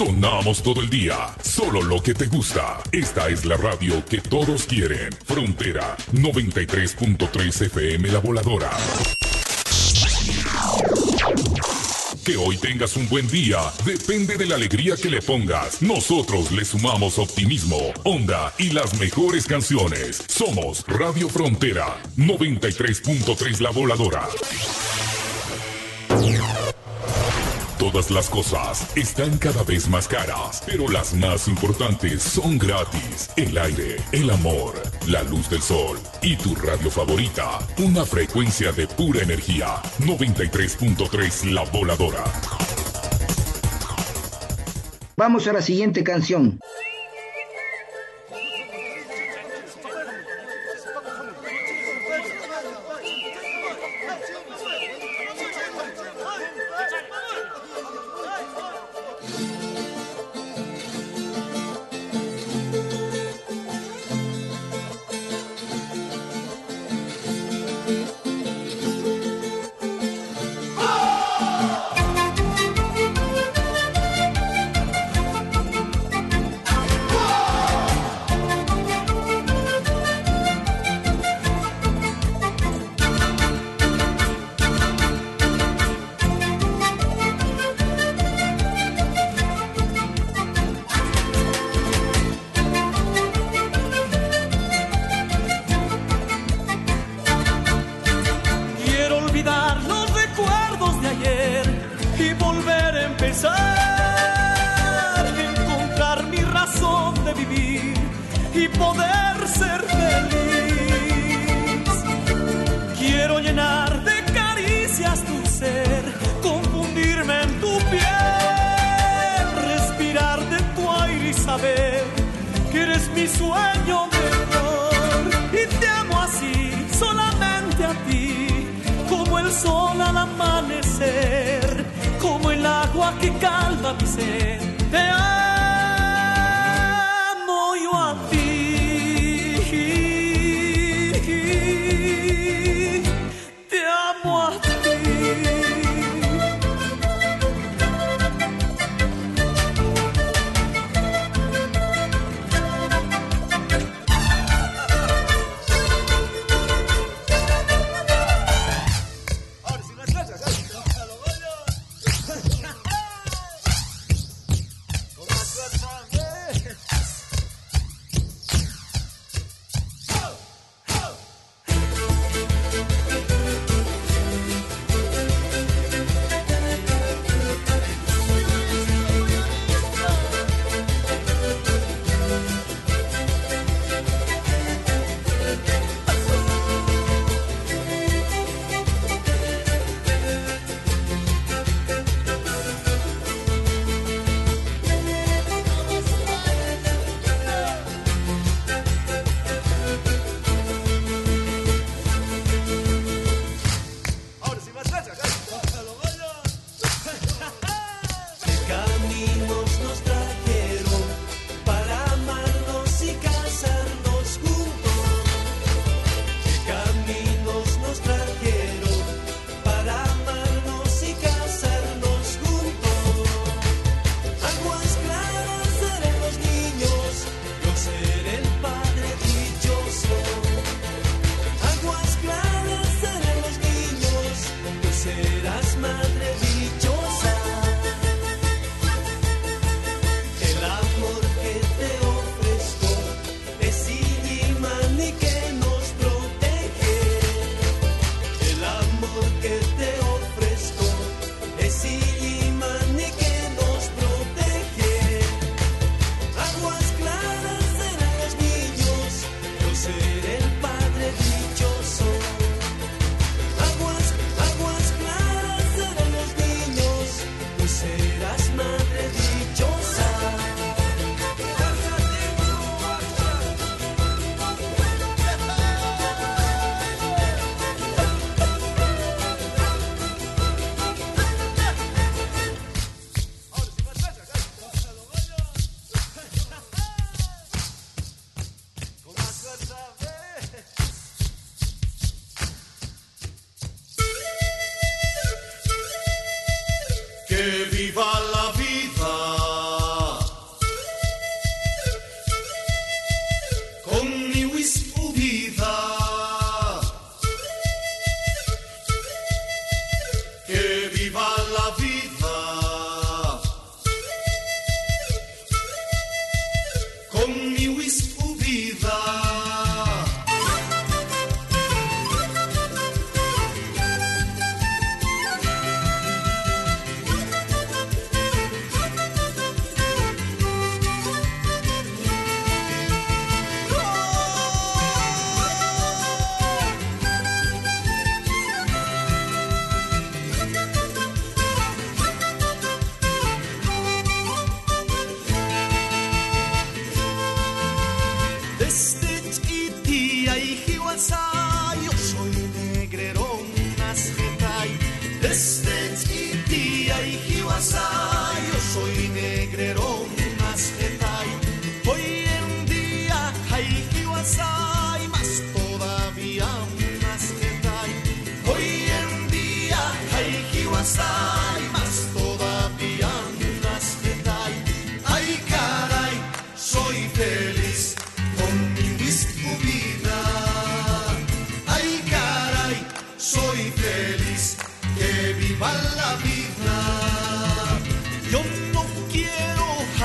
Sonamos todo el día, solo lo que te gusta. Esta es la radio que todos quieren. Frontera 93.3 FM La Voladora. Que hoy tengas un buen día depende de la alegría que le pongas. Nosotros le sumamos optimismo, onda y las mejores canciones. Somos Radio Frontera 93.3 La Voladora. Todas las cosas están cada vez más caras, pero las más importantes son gratis. El aire, el amor, la luz del sol y tu radio favorita. Una frecuencia de pura energía. 93.3 La Voladora. Vamos a la siguiente canción.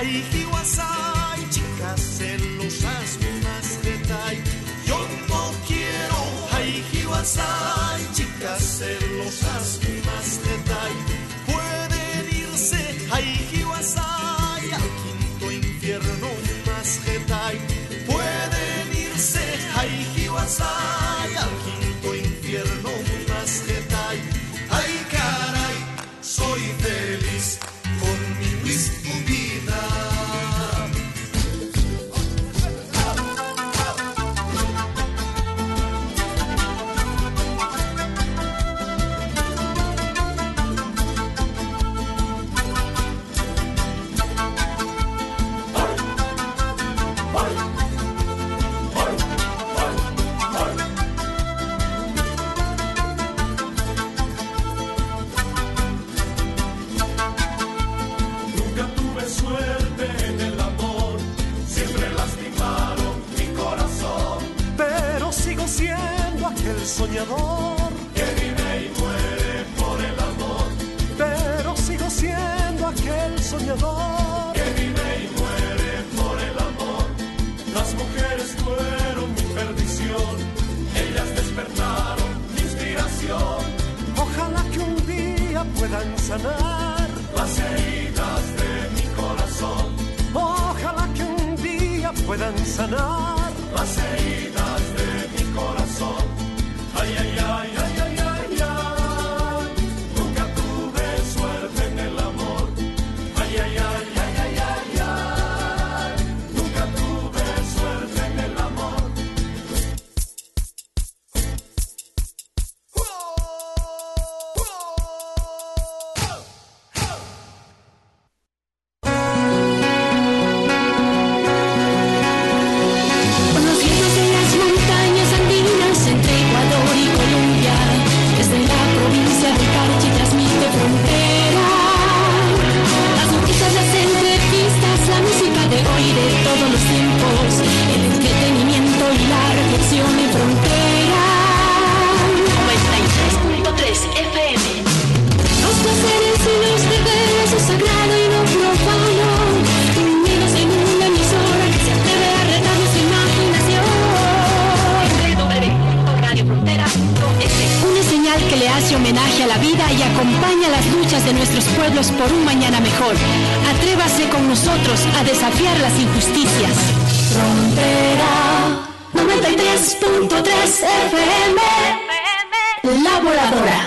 Haijiwasai, chicas celosas, unas getai. Yo no quiero. Haijiwasai, chicas celosas, unas getai. Pueden irse. Haijiwasai, al quinto infierno, unas getai. Pueden irse. Haijiwasai, al quinto infierno, unas getai. Ay, caray, soy feliz con mi whisky vida. Soñador que vive y muere por el amor, pero sigo siendo aquel soñador que vive y muere por el amor. Las mujeres fueron mi perdición, ellas despertaron mi inspiración. Ojalá que un día puedan sanar las heridas de mi corazón. Ojalá que un día puedan sanar las heridas de mi corazón. Ay, ay, ay, ay, ay, ay, ay, nunca tuve suerte en el amor. Ay, ay, ay, ay, ay, ay, ay, nunca tuve suerte en el amor. Con los vientos de las montañas andinas entre Ecuador y Colombia, desde la provincia de Carchi transmite frontera. Las noticias, las entrevistas, la música de hoy de todos los tiempos, el entretenimiento y la reflexión en frontera. 93.3 FM. Los placeres y los deberes, lo sagrado y lo profano, unidos en una emisora que se atreve a retar nuestra imaginación. www.radiofrontera.es. Una señal que le hace homenaje a la vida y acompaña las luchas de nuestros pueblos por un mañana mejor. Atrévase con nosotros a desafiar las injusticias. Frontera 93.3 FM. La Voladora.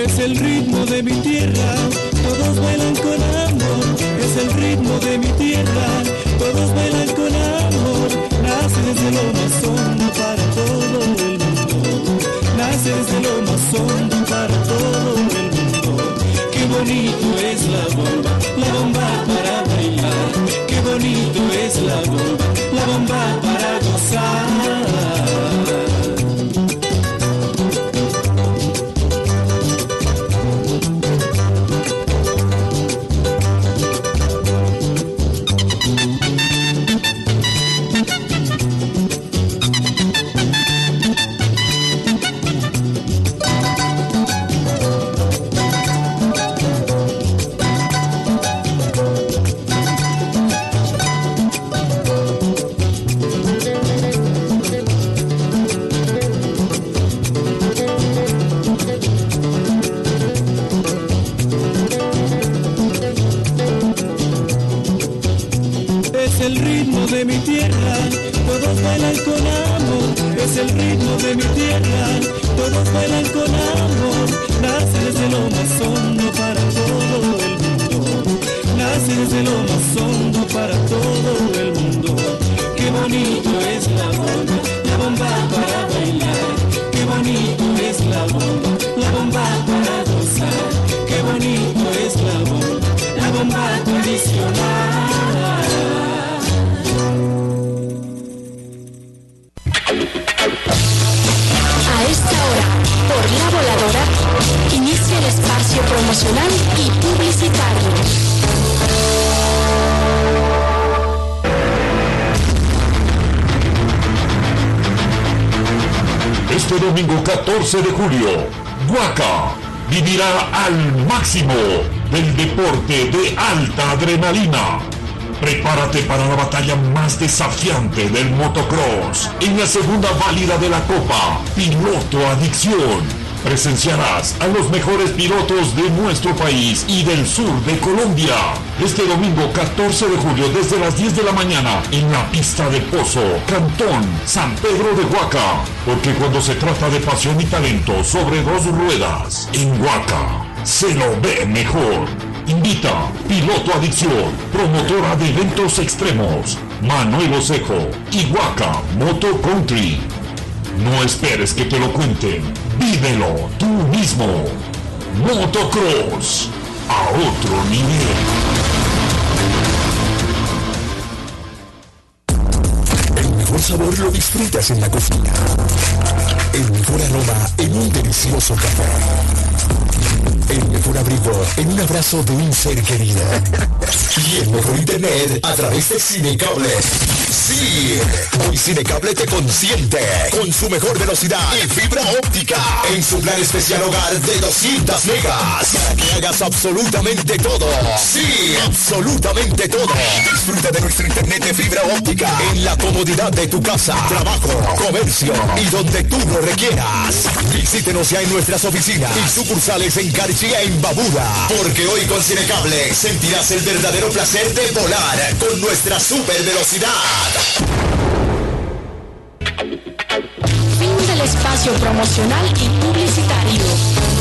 Es el ritmo de mi tierra, todos bailan con amor. Es el ritmo de mi tierra, todos bailan con amor. Nace desde lo más hondo para todo el mundo. Nace desde lo más hondo para todo el mundo. Qué bonito es la bomba para bailar. Qué bonito es la bomba para gozar. El ritmo de mi tierra, todos bailan con amor. Es el ritmo de mi tierra, todos bailan con amor. Nace desde lo más hondo para todo el mundo. Nace desde lo más hondo para todo el mundo. Qué bonito es la bomba para bailar. Qué bonito es la bomba para gozar. Qué bonito es la bomba tradicional. A esta hora, por La Voladora, inicia el espacio promocional y publicitario. Este domingo 14 de julio, Guaca vivirá al máximo del deporte de alta adrenalina. Prepárate para la batalla más desafiante del motocross. En la segunda válida de la Copa Piloto Adicción, presenciarás a los mejores pilotos de nuestro país y del sur de Colombia. Este domingo 14 de julio desde las 10 de la mañana en la pista de Pozo, Cantón San Pedro de Guaca. Porque cuando se trata de pasión y talento sobre dos ruedas, en Guaca se lo ve mejor. Invita Piloto Adicción, promotora de eventos extremos, Manuel Osejo y Guaca Moto Country. No esperes que te lo cuenten, vívelo tú mismo. Motocross, a otro nivel. El mejor sabor lo disfrutas en la cocina. El mejor aroma en un delicioso café. El mejor abrigo en un abrazo de un ser querido. Y el mejor internet a través de Cinecable. Sí, hoy Cinecable te consiente con su mejor velocidad y fibra óptica en su plan especial hogar de 200 megas para que hagas absolutamente todo. Sí, absolutamente todo. Disfruta de nuestro internet de fibra óptica en la comodidad de tu casa, trabajo, comercio y donde tú lo requieras. Visítenos ya en nuestras oficinas y sucursales en Carchía, en Babuda, porque hoy con Cinecable sentirás el verdadero placer de volar con nuestra super velocidad. Fin del espacio promocional y publicitario.